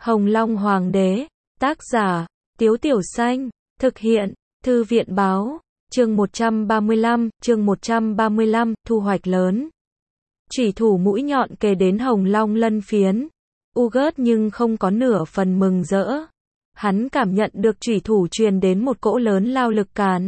Hồng Long Hoàng đế, tác giả, Tiếu Tiểu Xanh, thực hiện, Thư viện báo, chương 135, thu hoạch lớn. Chủy thủ mũi nhọn kề đến Hồng Long lân phiến. Ugat nhưng không có nửa phần mừng rỡ. Hắn cảm nhận được chủy thủ truyền đến một cỗ lớn lao lực càn.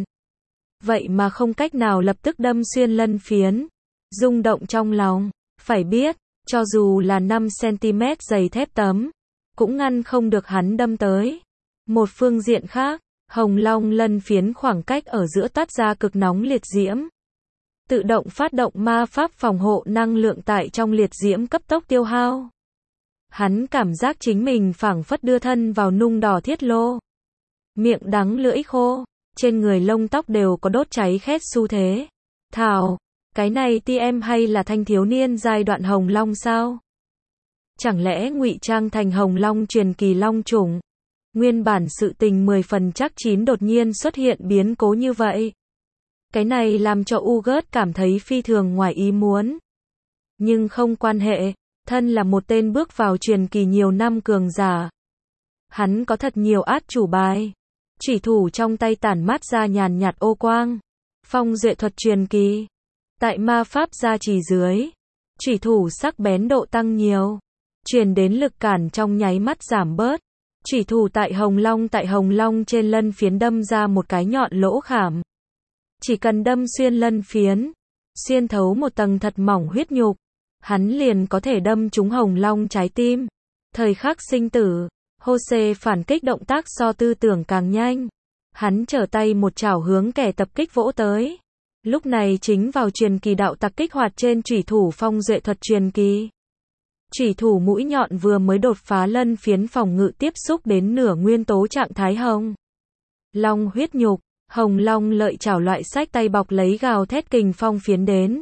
Vậy mà không cách nào lập tức đâm xuyên lân phiến. Rung động trong lòng, phải biết, cho dù là 5 cm dày thép tấm, cũng ngăn không được hắn đâm tới. Một phương diện khác, Hồng Long lân phiến khoảng cách ở giữa toát ra cực nóng liệt diễm. Tự động phát động ma pháp phòng hộ năng lượng tại trong liệt diễm cấp tốc tiêu hao. Hắn cảm giác chính mình phảng phất đưa thân vào nung đỏ thiết lô. Miệng đắng lưỡi khô, trên người lông tóc đều có đốt cháy khét xu thế. Thảo, cái này TM hay là thanh thiếu niên giai đoạn Hồng Long sao? Chẳng lẽ ngụy trang thành Hồng Long truyền kỳ long chủng? Nguyên bản sự tình 10 phần chắc chín đột nhiên xuất hiện biến cố như vậy. Cái này làm cho Ugat cảm thấy phi thường ngoài ý muốn. Nhưng không quan hệ, thân là một tên bước vào truyền kỳ nhiều năm cường giả. Hắn có thật nhiều át chủ bài. Chủy thủ trong tay tản mát ra nhàn nhạt ô quang. Phong duệ thuật truyền kỳ. Tại ma pháp gia trì dưới, chủy thủ sắc bén độ tăng nhiều. Truyền đến lực cản trong nháy mắt giảm bớt. Chủy thủ tại Hồng Long trên lân phiến đâm ra một cái nhọn lỗ khảm. Chỉ cần đâm xuyên lân phiến, xuyên thấu một tầng thật mỏng huyết nhục, hắn liền có thể đâm trúng Hồng Long trái tim. Thời khắc sinh tử, Jose phản kích động tác so tư tưởng càng nhanh. Hắn trở tay một chảo hướng kẻ tập kích vỗ tới. Lúc này chính vào truyền kỳ đạo tặc kích hoạt trên chủy thủ phong duệ thuật truyền kỳ. Chủy thủ mũi nhọn vừa mới đột phá lân phiến phòng ngự tiếp xúc đến nửa nguyên tố trạng thái Hồng Long huyết nhục. Hồng Long lợi chảo loại sách tay bọc lấy gào thét kình phong phiến đến.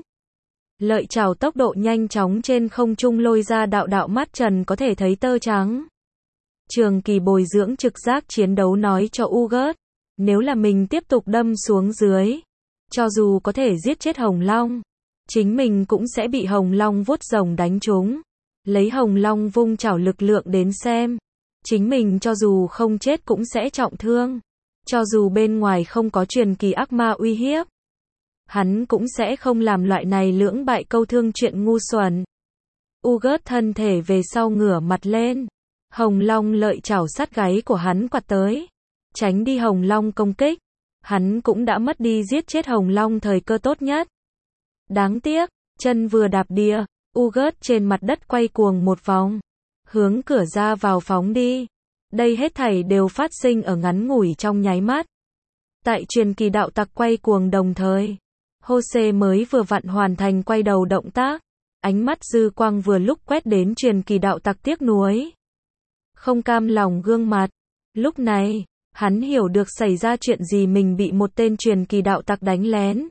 Lợi chảo tốc độ nhanh chóng trên không trung lôi ra đạo đạo mắt trần có thể thấy tơ trắng. Trường kỳ bồi dưỡng trực giác chiến đấu nói cho Ugat, nếu là mình tiếp tục đâm xuống dưới, cho dù có thể giết chết Hồng Long, chính mình cũng sẽ bị Hồng Long vuốt rồng đánh trúng. Lấy Hồng Long vung chảo lực lượng đến xem, chính mình cho dù không chết cũng sẽ trọng thương. Cho dù bên ngoài không có truyền kỳ ác ma uy hiếp, hắn cũng sẽ không làm loại này lưỡng bại câu thương chuyện ngu xuẩn. Ugat thân thể về sau ngửa mặt lên. Hồng Long lợi chảo sát gáy của hắn quạt tới. Tránh đi Hồng Long công kích. Hắn cũng đã mất đi giết chết Hồng Long thời cơ tốt nhất. Đáng tiếc, chân vừa đạp địa, Ugat trên mặt đất quay cuồng một vòng. Hướng cửa ra vào phóng đi. Đây hết thảy đều phát sinh ở ngắn ngủi trong nháy mắt. Tại truyền kỳ đạo tặc quay cuồng đồng thời, Jose mới vừa vặn hoàn thành quay đầu động tác. Ánh mắt dư quang vừa lúc quét đến truyền kỳ đạo tặc tiếc nuối. Không cam lòng gương mặt. Lúc này, hắn hiểu được xảy ra chuyện gì, mình bị một tên truyền kỳ đạo tặc đánh lén.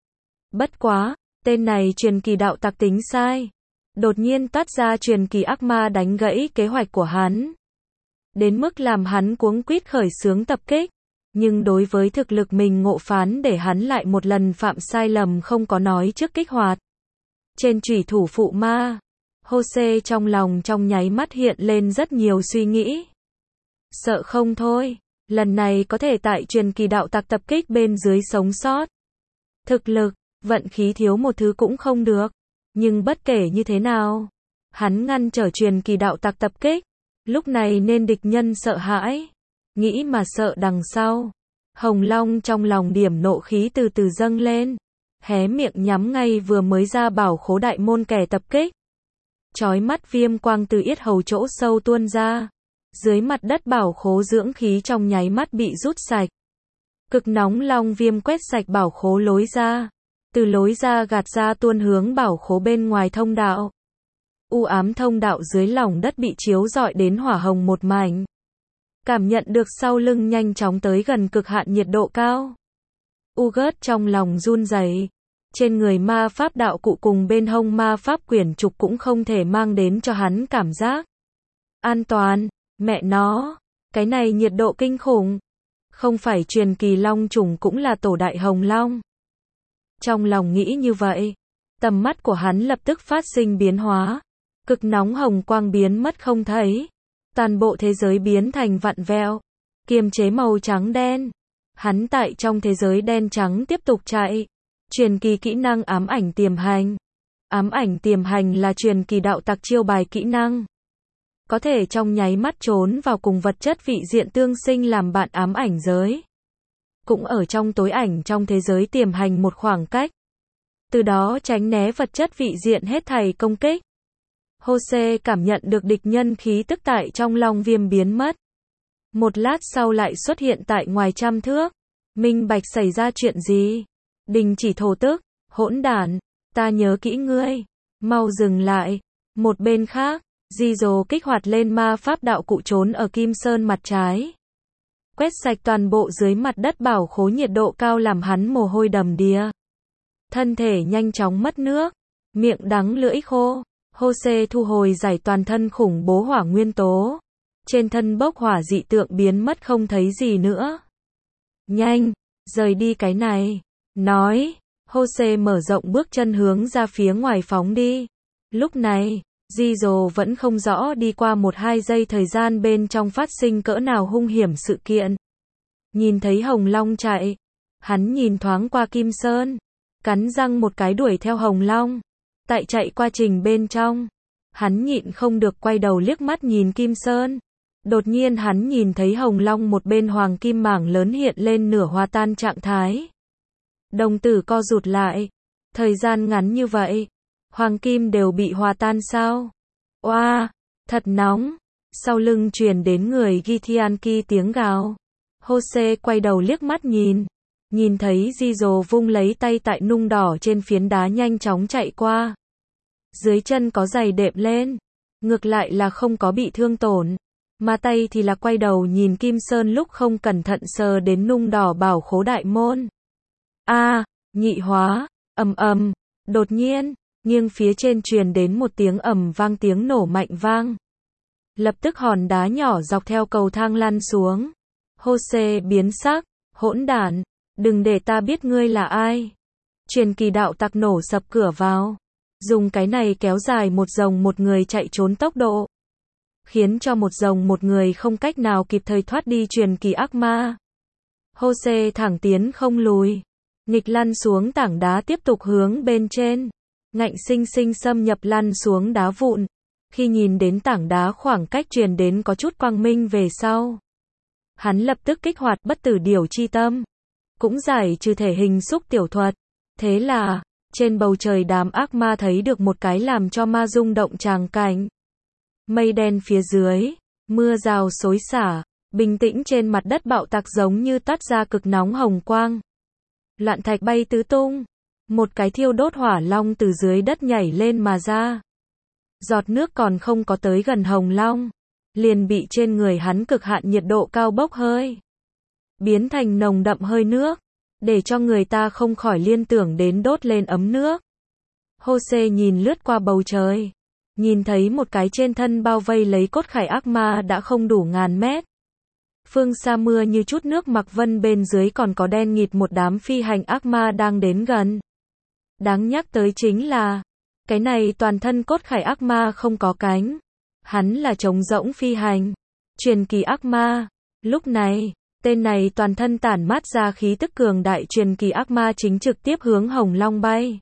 Bất quá, tên này truyền kỳ đạo tặc tính sai. Đột nhiên toát ra truyền kỳ ác ma đánh gãy kế hoạch của hắn. Đến mức làm hắn cuống quýt khởi xướng tập kích. Nhưng đối với thực lực mình ngộ phán để hắn lại một lần phạm sai lầm không có nói trước kích hoạt. Trên chủy thủ phụ ma, Jose trong lòng trong nháy mắt hiện lên rất nhiều suy nghĩ. Sợ không thôi, lần này có thể tại truyền kỳ đạo tặc tập kích bên dưới sống sót. Thực lực, vận khí thiếu một thứ cũng không được. Nhưng bất kể như thế nào, hắn ngăn trở truyền kỳ đạo tặc tập kích. Lúc này nên địch nhân sợ hãi. Nghĩ mà sợ đằng sau. Hồng Long trong lòng điểm nộ khí từ từ dâng lên. Hé miệng nhắm ngay vừa mới ra bảo khố đại môn kẻ tập kích. Chói mắt viêm quang từ yết hầu chỗ sâu tuôn ra. Dưới mặt đất bảo khố dưỡng khí trong nháy mắt bị rút sạch. Cực nóng long viêm quét sạch bảo khố lối ra. Từ lối ra gạt ra tuôn hướng bảo khố bên ngoài thông đạo. U ám thông đạo dưới lòng đất bị chiếu rọi đến hỏa hồng một mảnh. Cảm nhận được sau lưng nhanh chóng tới gần cực hạn nhiệt độ cao. Ugat trong lòng run rẩy. Trên người ma pháp đạo cụ cùng bên hông ma pháp quyển trục cũng không thể mang đến cho hắn cảm giác an toàn. Mẹ nó, cái này nhiệt độ kinh khủng. Không phải truyền kỳ long trùng cũng là tổ đại Hồng Long. Trong lòng nghĩ như vậy, tầm mắt của hắn lập tức phát sinh biến hóa. Cực nóng hồng quang biến mất không thấy. Toàn bộ thế giới biến thành vặn vẹo, kiềm chế màu trắng đen. Hắn tại trong thế giới đen trắng tiếp tục chạy. Truyền kỳ kỹ năng ám ảnh tiềm hành. Ám ảnh tiềm hành là truyền kỳ đạo tặc chiêu bài kỹ năng. Có thể trong nháy mắt trốn vào cùng vật chất vị diện tương sinh làm bạn ám ảnh giới. Cũng ở trong tối ảnh trong thế giới tiềm hành một khoảng cách. Từ đó tránh né vật chất vị diện hết thảy công kích. Jose cảm nhận được địch nhân khí tức tại trong long viêm biến mất. Một lát sau lại xuất hiện tại ngoài trăm thước. Minh bạch xảy ra chuyện gì? Đình chỉ thổ tức, hỗn đản, ta nhớ kỹ ngươi, mau dừng lại. Một bên khác, Jizo kích hoạt lên ma pháp đạo cụ trốn ở Kim Sơn mặt trái. Quét sạch toàn bộ dưới mặt đất bảo khố nhiệt độ cao làm hắn mồ hôi đầm đìa. Thân thể nhanh chóng mất nước, miệng đắng lưỡi khô. Jose thu hồi giải toàn thân khủng bố hỏa nguyên tố. Trên thân bốc hỏa dị tượng biến mất không thấy gì nữa. Nhanh, rời đi cái này. Nói, Jose mở rộng bước chân hướng ra phía ngoài phóng đi. Lúc này, Jizo vẫn không rõ đi qua 1-2 giây thời gian bên trong phát sinh cỡ nào hung hiểm sự kiện. Nhìn thấy Hồng Long chạy, hắn nhìn thoáng qua Kim Sơn, cắn răng một cái đuổi theo Hồng Long. Tại chạy qua trình bên trong, hắn nhịn không được quay đầu liếc mắt nhìn Kim Sơn. Đột nhiên hắn nhìn thấy Hồng Long một bên hoàng kim mảng lớn hiện lên nửa hòa tan trạng thái. Đồng tử co rụt lại. Thời gian ngắn như vậy, hoàng kim đều bị hòa tan sao? Oa, thật nóng. Sau lưng truyền đến người Githyanki tiếng gào. Jose quay đầu liếc mắt nhìn thấy Jizo vung lấy tay tại nung đỏ trên phiến đá nhanh chóng chạy qua. Dưới chân có giày đệm lên, ngược lại là không có bị thương tổn, mà tay thì là quay đầu nhìn Kim Sơn lúc không cẩn thận sờ đến nung đỏ bảo khố đại môn. Nhị hóa, ầm, đột nhiên, nghiêng phía trên truyền đến một tiếng ầm vang, tiếng nổ mạnh vang. Lập tức hòn đá nhỏ dọc theo cầu thang lăn xuống. Jose biến sắc, hỗn đản, đừng để ta biết ngươi là ai. Truyền kỳ đạo tặc nổ sập cửa vào, dùng cái này kéo dài một dòng một người chạy trốn tốc độ, khiến cho một dòng một người không cách nào kịp thời thoát đi truyền kỳ ác ma. Jose thẳng tiến không lùi, nghịch lăn xuống tảng đá tiếp tục hướng bên trên, ngạnh sinh sinh xâm nhập lăn xuống đá vụn. Khi nhìn đến tảng đá khoảng cách truyền đến có chút quang minh về sau, hắn lập tức kích hoạt bất tử điểu chi tâm, cũng giải trừ thể hình xúc tiểu thuật. Thế là, trên bầu trời đám ác ma thấy được một cái làm cho ma rung động tràng cảnh. Mây đen phía dưới, mưa rào xối xả, bình tĩnh trên mặt đất bạo tạc giống như tắt ra cực nóng hồng quang. Loạn thạch bay tứ tung, một cái thiêu đốt hỏa long từ dưới đất nhảy lên mà ra. Giọt nước còn không có tới gần Hồng Long, liền bị trên người hắn cực hạn nhiệt độ cao bốc hơi, biến thành nồng đậm hơi nước, để cho người ta không khỏi liên tưởng đến đốt lên ấm nước. Jose nhìn lướt qua bầu trời, nhìn thấy một cái trên thân bao vây lấy cốt khải ác ma đã không đủ ngàn mét. Phương xa mưa như chút nước mặc vân, bên dưới còn có đen nghịt một đám phi hành ác ma đang đến gần. Đáng nhắc tới chính là, cái này toàn thân cốt khải ác ma không có cánh. Hắn là trống rỗng phi hành. Truyền kỳ ác ma. Lúc này, tên này toàn thân tản mát ra khí tức cường đại truyền kỳ ác ma chính trực tiếp hướng Hồng Long bay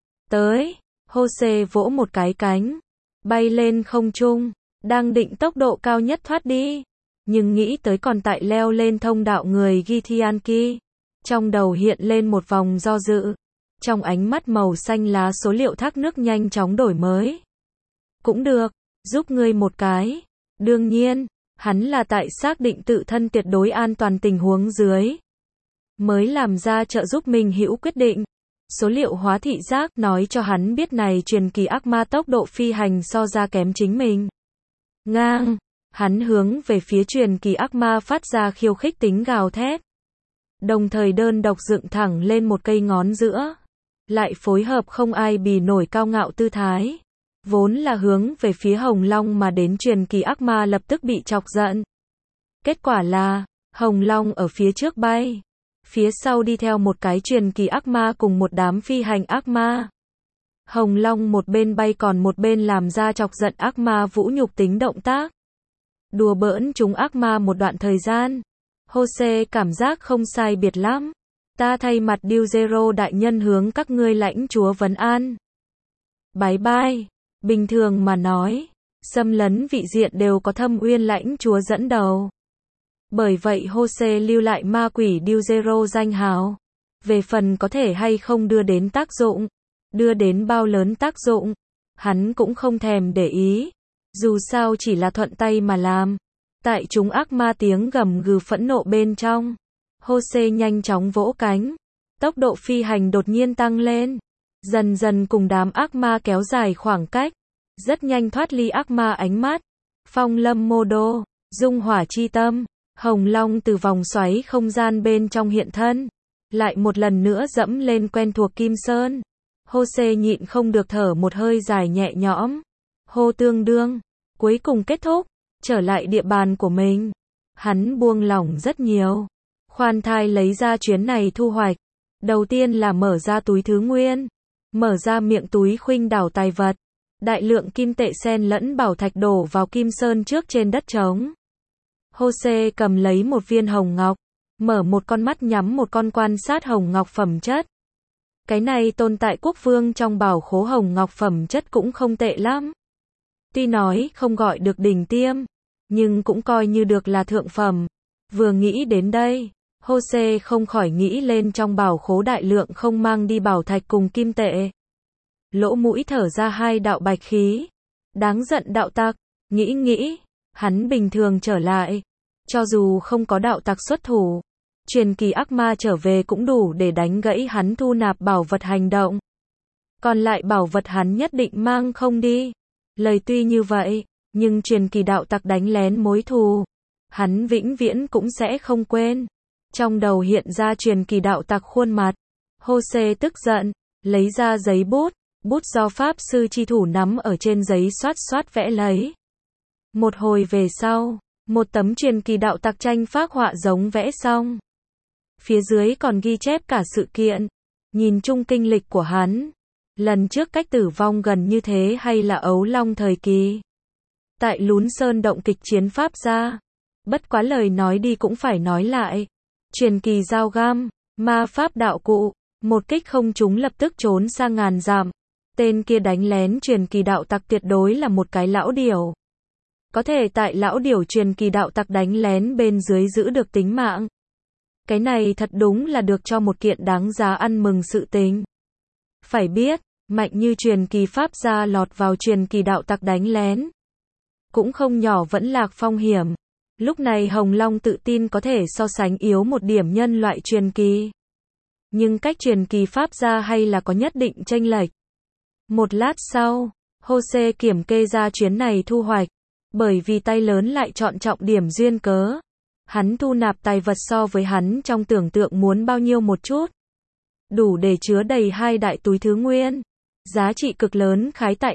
tới. Jose vỗ một cái cánh, bay lên không trung, đang định tốc độ cao nhất thoát đi. Nhưng nghĩ tới còn tại leo lên thông đạo người Githyanki, trong đầu hiện lên một vòng do dự. Trong ánh mắt màu xanh lá số liệu thác nước nhanh chóng đổi mới. Cũng được, giúp ngươi một cái. Đương nhiên, hắn là tại xác định tự thân tuyệt đối an toàn tình huống dưới, mới làm ra trợ giúp mình hữu quyết định. Số liệu hóa thị giác nói cho hắn biết này truyền kỳ ác ma tốc độ phi hành so ra kém chính mình. Ngang, hắn hướng về phía truyền kỳ ác ma phát ra khiêu khích tính gào thét. Đồng thời đơn độc dựng thẳng lên một cây ngón giữa, lại phối hợp không ai bì nổi cao ngạo tư thái. Vốn là hướng về phía Hồng Long mà đến truyền kỳ ác ma lập tức bị chọc giận. Kết quả là, Hồng Long ở phía trước bay, phía sau đi theo một cái truyền kỳ ác ma cùng một đám phi hành ác ma. Hồng Long một bên bay còn một bên làm ra chọc giận ác ma vũ nhục tính động tác. đùa bỡn chúng ác ma một đoạn thời gian. Jose cảm giác không sai biệt lắm. Ta thay mặt Điêu Zero đại nhân hướng các ngươi lãnh chúa vấn an. Bái bai. Bình thường mà nói, xâm lấn vị diện đều có Thâm Uyên lãnh chúa dẫn đầu. Bởi vậy Jose lưu lại ma quỷ Điêu Zero danh hào. Về phần có thể hay không đưa đến tác dụng, đưa đến bao lớn tác dụng, hắn cũng không thèm để ý. Dù sao chỉ là thuận tay mà làm. Tại chúng ác ma tiếng gầm gừ phẫn nộ bên trong, Jose nhanh chóng vỗ cánh. Tốc độ phi hành đột nhiên tăng lên. Dần dần cùng đám ác ma kéo dài khoảng cách. Rất nhanh thoát ly ác ma ánh mắt. Phong lâm mô đô, dung hỏa chi tâm. Hồng Long từ vòng xoáy không gian bên trong hiện thân. Lại một lần nữa dẫm lên quen thuộc Kim Sơn. Jose nhịn không được thở một hơi dài nhẹ nhõm. Hô tương đương. Cuối cùng kết thúc. Trở lại địa bàn của mình. Hắn buông lỏng rất nhiều. Khoan thai lấy ra chuyến này thu hoạch. Đầu tiên là mở ra túi thứ nguyên. Mở ra miệng túi khuynh đảo tài vật. Đại lượng kim tệ xen lẫn bảo thạch đổ vào Kim Sơn trước trên đất trống. Jose cầm lấy một viên hồng ngọc. Mở một con mắt nhắm một con quan sát hồng ngọc phẩm chất. Cái này tồn tại quốc vương trong bảo khố hồng ngọc phẩm chất cũng không tệ lắm. Tuy nói không gọi được đỉnh tiêm, nhưng cũng coi như được là thượng phẩm. Vừa nghĩ đến đây, Jose không khỏi nghĩ lên trong bảo khố đại lượng không mang đi bảo thạch cùng kim tệ. Lỗ mũi thở ra hai đạo bạch khí. Đáng giận đạo tặc, nghĩ, hắn bình thường trở lại. Cho dù không có đạo tặc xuất thủ, truyền kỳ ác ma trở về cũng đủ để đánh gãy hắn thu nạp bảo vật hành động. Còn lại bảo vật hắn nhất định mang không đi. Lời tuy như vậy, nhưng truyền kỳ đạo tặc đánh lén mối thù, hắn vĩnh viễn cũng sẽ không quên. Trong đầu hiện ra truyền kỳ đạo tặc khuôn mặt. Jose tức giận, lấy ra giấy bút, bút do pháp sư chi thủ nắm ở trên giấy xoát vẽ lấy. Một hồi về sau, một tấm truyền kỳ đạo tặc tranh phác họa giống vẽ xong. Phía dưới còn ghi chép cả sự kiện. Nhìn chung kinh lịch của hắn. Lần trước cách tử vong gần như thế hay là ấu long thời kỳ. Tại Lún Sơn động kịch chiến pháp ra. Bất quá lời nói đi cũng phải nói lại. Truyền kỳ dao găm, ma pháp đạo cụ, một kích không trúng lập tức trốn sang ngàn dặm. Tên kia đánh lén truyền kỳ đạo tặc tuyệt đối là một cái lão điểu. Có thể tại lão điểu truyền kỳ đạo tặc đánh lén bên dưới giữ được tính mạng. Cái này thật đúng là được cho một kiện đáng giá ăn mừng sự tình. Phải biết, mạnh như truyền kỳ pháp gia lọt vào truyền kỳ đạo tặc đánh lén. Cũng không nhỏ vẫn lạc phong hiểm. Lúc này Hồng Long tự tin có thể so sánh yếu một điểm nhân loại truyền kỳ. Nhưng cách truyền kỳ pháp gia hay là có nhất định chênh lệch. Một lát sau, Jose kiểm kê ra chuyến này thu hoạch. Bởi vì tay lớn lại chọn trọng điểm duyên cớ. Hắn thu nạp tài vật so với hắn trong tưởng tượng muốn bao nhiêu một chút. Đủ để chứa đầy hai đại túi thứ nguyên. Giá trị cực lớn khái tại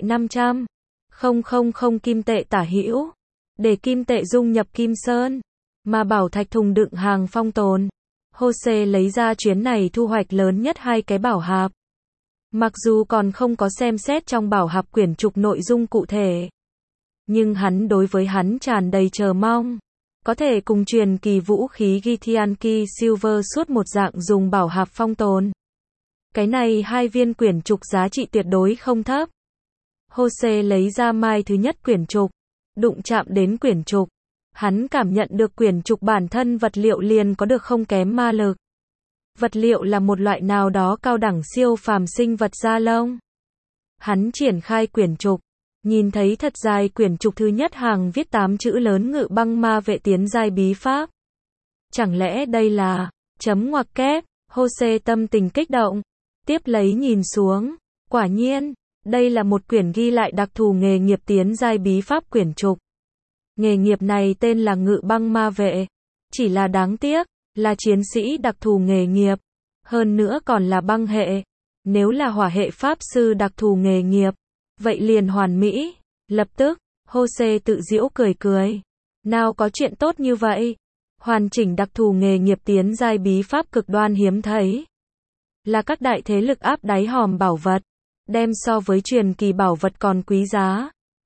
500.000 kim tệ tả hữu. Để kim tệ dung nhập Kim Sơn. Mà bảo thạch thùng đựng hàng phong tồn. Jose lấy ra chuyến này thu hoạch lớn nhất hai cái bảo hạp. Mặc dù còn không có xem xét trong bảo hạp quyển trục nội dung cụ thể. Nhưng hắn đối với hắn tràn đầy chờ mong. Có thể cùng truyền kỳ vũ khí Githyanki Silver suốt một dạng dùng bảo hạp phong tồn. Cái này hai viên quyển trục giá trị tuyệt đối không thấp. Jose lấy ra mai thứ nhất quyển trục. Đụng chạm đến quyển trục. Hắn cảm nhận được quyển trục bản thân vật liệu liền có được không kém ma lực. Vật liệu là một loại nào đó cao đẳng siêu phàm sinh vật da lông. Hắn triển khai quyển trục. Nhìn thấy thật dài quyển trục thứ nhất hàng viết 8 chữ lớn Ngự Băng Ma Vệ tiến giai bí pháp. Chẳng lẽ đây là chấm ngoặc kép? Jose tâm tình kích động. Tiếp lấy nhìn xuống. Quả nhiên, đây là một quyển ghi lại đặc thù nghề nghiệp tiến giai bí pháp quyển trục. Nghề nghiệp này tên là Ngự Băng Ma Vệ. Chỉ là đáng tiếc, là chiến sĩ đặc thù nghề nghiệp. Hơn nữa còn là băng hệ. Nếu là hỏa hệ pháp sư đặc thù nghề nghiệp, vậy liền hoàn mỹ. Lập tức, Jose tự giễu cười. Nào có chuyện tốt như vậy. Hoàn chỉnh đặc thù nghề nghiệp tiến giai bí pháp cực đoan hiếm thấy. Là các đại thế lực áp đáy hòm bảo vật. Đem so với truyền kỳ bảo vật còn quý giá.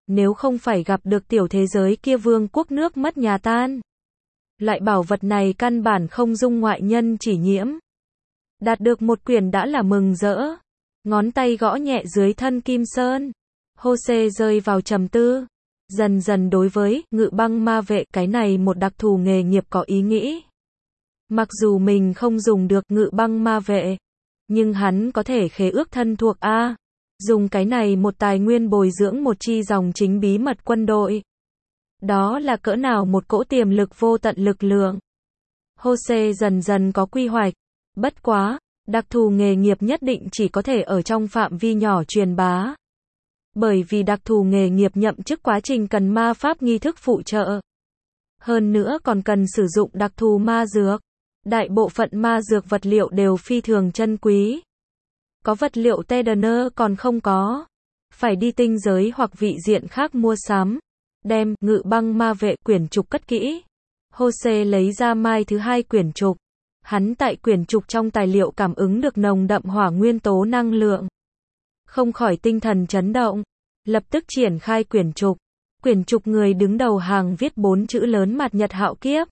nếu không phải gặp được tiểu thế giới kia vương quốc nước mất nhà tan. Loại bảo vật này căn bản không dung ngoại nhân chỉ nhiễm. Đạt được một quyển đã là mừng rỡ. Ngón tay gõ nhẹ dưới thân kim sơn. Jose rơi vào trầm tư. Dần dần đối với ngự băng ma vệ cái này một đặc thù nghề nghiệp có ý nghĩ. Mặc dù mình không dùng được ngự băng ma vệ, nhưng hắn có thể khế ước thân thuộc A. Dùng cái này một tài nguyên bồi dưỡng một chi dòng chính bí mật quân đội. Đó là cỡ nào một cỗ tiềm lực vô tận lực lượng. Jose dần dần có quy hoạch. Bất quá, đặc thù nghề nghiệp nhất định chỉ có thể ở trong phạm vi nhỏ truyền bá. Bởi vì đặc thù nghề nghiệp nhậm chức quá trình cần ma pháp nghi thức phụ trợ. Hơn nữa còn cần sử dụng đặc thù ma dược. Đại bộ phận ma dược vật liệu đều phi thường chân quý. Có vật liệu Tedener còn không có. Phải đi tinh giới hoặc vị diện khác mua sắm. Đem ngự băng ma vệ quyển trục cất kỹ. Jose lấy ra mai thứ hai quyển trục. Hắn tại quyển trục trong tài liệu cảm ứng được nồng đậm hỏa nguyên tố năng lượng. Không khỏi tinh thần chấn động. Lập tức triển khai quyển trục. Quyển trục người đứng đầu hàng viết 4 chữ lớn Mạt Nhật Hạo Kiếp.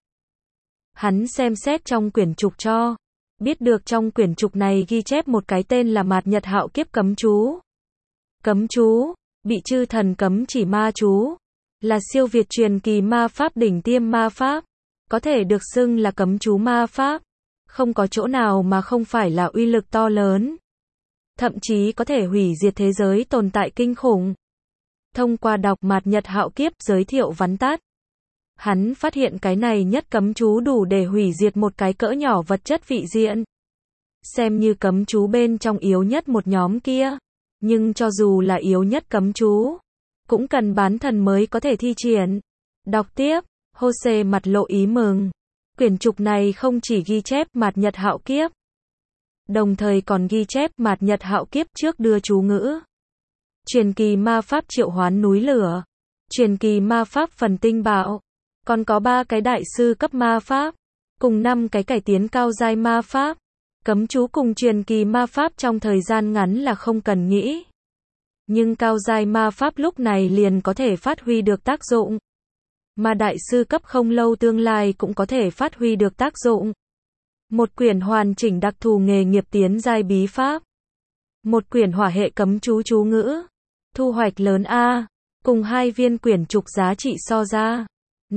Hắn xem xét trong quyển trục cho. Biết được trong quyển trục này ghi chép một cái tên là Mạt Nhật Hạo Kiếp cấm chú. Cấm chú, bị chư thần cấm chỉ ma chú. Là siêu việt truyền kỳ ma pháp đỉnh tiêm ma pháp. Có thể được xưng là cấm chú ma pháp. Không có chỗ nào mà không phải là uy lực to lớn. Thậm chí có thể hủy diệt thế giới tồn tại kinh khủng. Thông qua đọc Mạt Nhật Hạo Kiếp giới thiệu vắn tắt. Hắn phát hiện cái này nhất cấm chú đủ để hủy diệt một cái cỡ nhỏ vật chất vị diện. Xem như cấm chú bên trong yếu nhất một nhóm kia. Nhưng cho dù là yếu nhất cấm chú, cũng cần bán thần mới có thể thi triển. Đọc tiếp, Jose mặt lộ ý mừng. Quyển trục này không chỉ ghi chép Mạt Nhật Hạo Kiếp, đồng thời còn ghi chép Mạt Nhật Hạo Kiếp trước đưa chú ngữ. Truyền kỳ ma pháp triệu hoán núi lửa. Truyền kỳ ma pháp phần tinh bạo. Còn có 3 cái đại sư cấp ma pháp. Cùng 5 cái cải tiến cao giai ma pháp. Cấm chú cùng truyền kỳ ma pháp trong thời gian ngắn là không cần nghĩ. Nhưng cao giai ma pháp lúc này liền có thể phát huy được tác dụng. Mà đại sư cấp không lâu tương lai cũng có thể phát huy được tác dụng. Một quyển hoàn chỉnh đặc thù nghề nghiệp tiến giai bí pháp. Một quyển hỏa hệ cấm chú chú ngữ. Thu hoạch lớn A. Cùng 2 viên quyển trục giá trị so ra.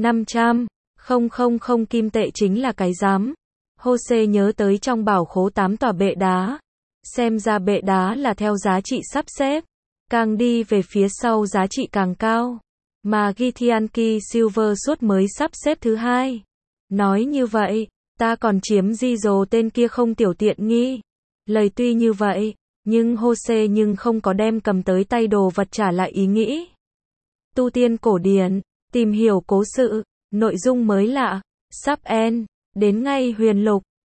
500.000 kim tệ chính là cái rắm. Jose nhớ tới trong bảo khố 8 tòa bệ đá. Xem ra bệ đá là theo giá trị sắp xếp. Càng đi về phía sau giá trị càng cao. Mà Githyanki Silver suốt mới sắp xếp thứ 2. Nói như vậy, ta còn chiếm Gizzo tên kia không tiểu tiện nghi. Lời tuy như vậy, nhưng Jose nhưng không có đem cầm tới tay đồ vật trả lại ý nghĩ. Tu tiên cổ điển, tìm hiểu cố sự, nội dung mới lạ, sắp end, đến ngay huyền lục.